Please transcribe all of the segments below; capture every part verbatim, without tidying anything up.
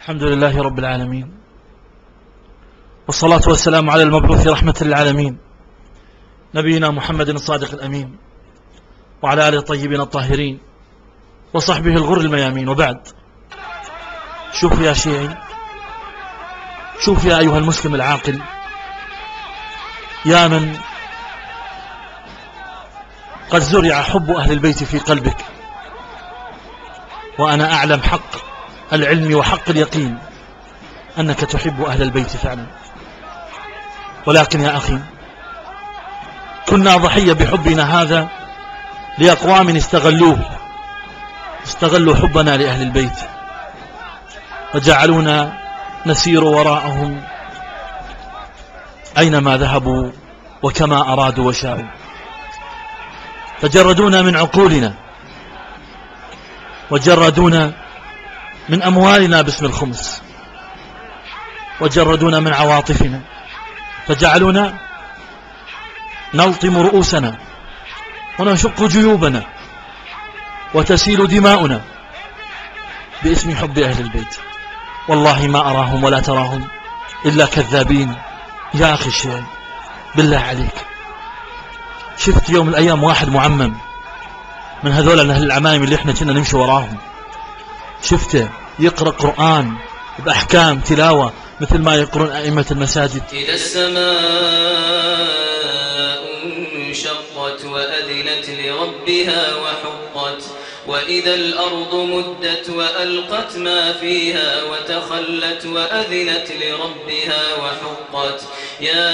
الحمد لله رب العالمين، والصلاة والسلام على المبعوث رحمة للعالمين نبينا محمد الصادق الأمين وعلى آله الطيبين الطاهرين وصحبه الغر الميامين. وبعد، شوف يا شيعي، شوف يا أيها المسلم العاقل، يا من قد زرع حب أهل البيت في قلبك، وأنا أعلم حق العلم وحق اليقين أنك تحب أهل البيت فعلا، ولكن يا أخي كنا ضحية بحبنا هذا لأقوام استغلوه استغلوا حبنا لأهل البيت وجعلونا نسير وراءهم أينما ذهبوا وكما أرادوا وشاءوا، فجردونا من عقولنا وجردونا من أموالنا باسم الخمس، وجردونا من عواطفنا فجعلونا نلطم رؤوسنا ونشق جيوبنا وتسيل دماؤنا باسم حب أهل البيت. والله ما أراهم ولا تراهم إلا كذابين. يا أخي الشيعي بالله عليك، شفت يوم من الأيام واحد معمم من هذول أهل العمايم اللي احنا كنا نمشي وراهم، شفته يقرأ قرآن بأحكام تلاوة مثل ما يقرون أئمة المساجد؟ إذا السماء انشقت وأذنت لربها وحقت، وإذا الأرض مدت وألقت ما فيها وتخلت وأذنت لربها وحقت. يا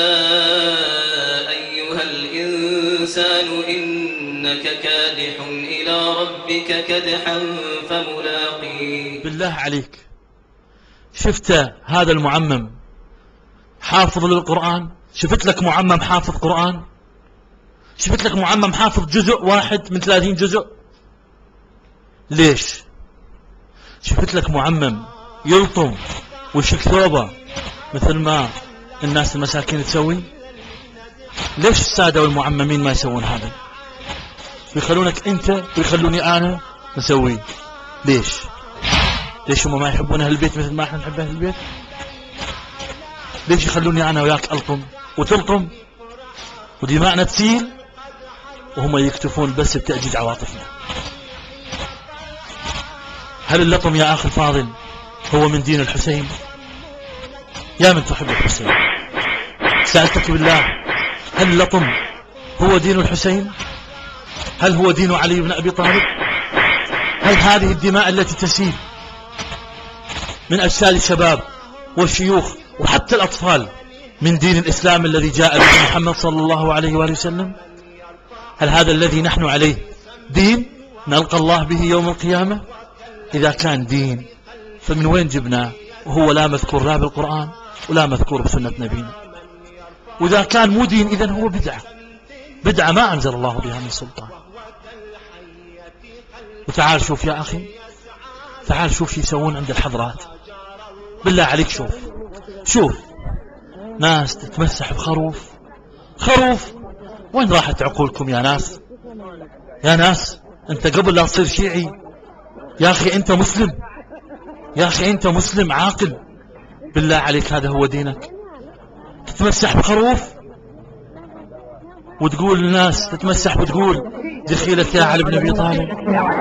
أيها الإنسان إنك كادح إلى ربك كدحا فملاقيه. بالله عليك، شفت هذا المعمم حافظ للقرآن؟ شفت لك معمم حافظ قرآن؟ شفت لك معمم حافظ جزء واحد من ثلاثين جزء؟ ليش؟ شفت لك معمم يلطم ويشك ثوبه مثل ما الناس المساكين تسوي؟ ليش السادة والمعممين ما يسوون هذا؟ ويخلونك انت ويخلوني انا نسوي؟ ليش؟ ليش هم ما يحبون اهل البيت مثل ما احنا نحب اهل البيت؟ ليش يخلوني انا وياك الطم وتلطم ودماءنا تسيل وهم يكتفون بس بتأجيج عواطفنا؟ هل اللطم يا اخي الفاضل هو من دين الحسين؟ يا من تحب الحسين، سألتك بالله، هل اللطم هو دين الحسين؟ هل هو دين علي بن أبي طالب؟ هل هذه الدماء التي تسيل من أجساد الشباب والشيوخ وحتى الأطفال من دين الإسلام الذي جاء به محمد صلى الله عليه وآله وسلم؟ هل هذا الذي نحن عليه دين نلقى الله به يوم القيامة؟ إذا كان دين فمن وين جبناه وهو لا مذكور لا بالقرآن ولا مذكور بسنة نبينا؟ وإذا كان مو دين إذن هو بدعة، بدعة ما أنزل الله بها من سلطان. وتعال شوف يا أخي، تعال شوف شو يسوون عند الحضرات. بالله عليك شوف شوف ناس تتمسح بخروف. خروف؟ وين راحت عقولكم يا ناس؟ يا ناس انت قبل لا تصير شيعي يا أخي انت مسلم، يا أخي انت مسلم عاقل. بالله عليك هذا هو دينك؟ تتمسح بخروف وتقول للناس تتمسح وتقول دخيلك يا علي بن أبي طالب؟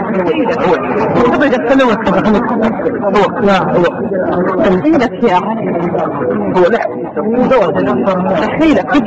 دخيلك يا علي هو لا دخيلك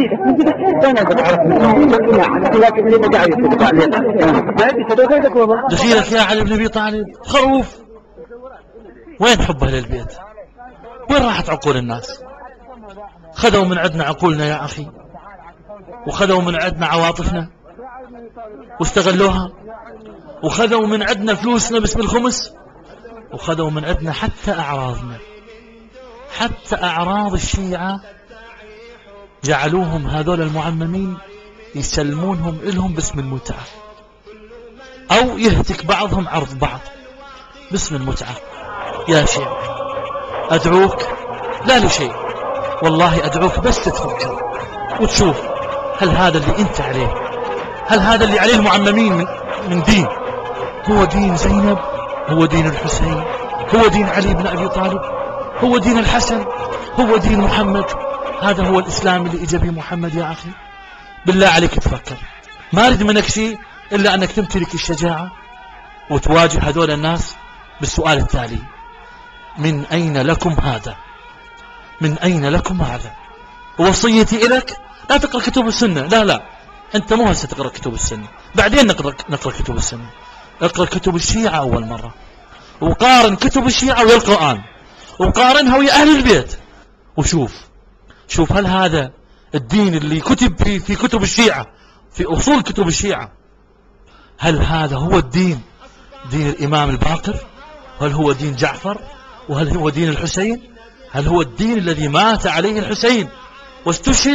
دخيلك يا علي بن أبي طالب خروف. وين حب أهل البيت؟ وين راحت عقول الناس؟ خذوا من عندنا عقولنا يا أخي، وخذوا من عندنا عواطفنا واستغلوها، وخذوا من عندنا فلوسنا باسم الخمس، وخذوا من عندنا حتى أعراضنا، حتى أعراض الشيعة جعلوهم هذول المعممين يسلمونهم إلهم باسم المتعة، أو يهتك بعضهم عرض بعض باسم المتعة. يا شيعة أدعوك لا لشيء، والله أدعوك بس تتفكر وتشوف هل هذا اللي أنت عليه، هل هذا اللي عليه المعممين من, من دين هو دين زينب، هو دين الحسين، هو دين علي بن أبي طالب؟ هو دين الحسن؟ هو دين محمد؟ هذا هو الإسلام اللي إجا به محمد يا أخي؟ بالله عليك تفكر. ما أريد منك شيء إلا أنك تمتلك الشجاعة وتواجه هذول الناس بالسؤال التالي: من أين لكم هذا؟ من أين لكم هذا؟ ووصيتي إليك لا تقرأ كتب السنة. لا لا، أنت مو هسه تقرأ كتب السنة، بعدين نقرأ, نقرأ كتب السنة. اقرأ كتب الشيعة أول مرة، وقارن كتب الشيعة ويا القرآن، وقارنها ويا أهل البيت، وشوف شوف هل هذا الدين اللي كتب في, في كتب الشيعة، في أصول كتب الشيعة، هل هذا هو الدين، دين الإمام الباقر؟ هل هو دين جعفر؟ وهل هو دين الحسين؟ هل هو الدين الذي مات عليه الحسين واستشهد؟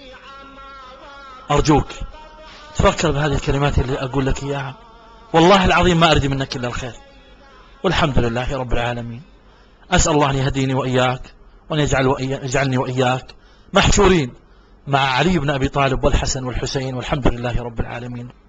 أرجوك تفكر بهذه الكلمات اللي أقول لك إياها. والله العظيم ما أريد منك إلا الخير، والحمد لله رب العالمين. أسأل الله أن يهديني وإياك، وأن يجعل وإياك يجعلني وإياك محشورين مع علي بن أبي طالب والحسن والحسين، والحمد لله رب العالمين.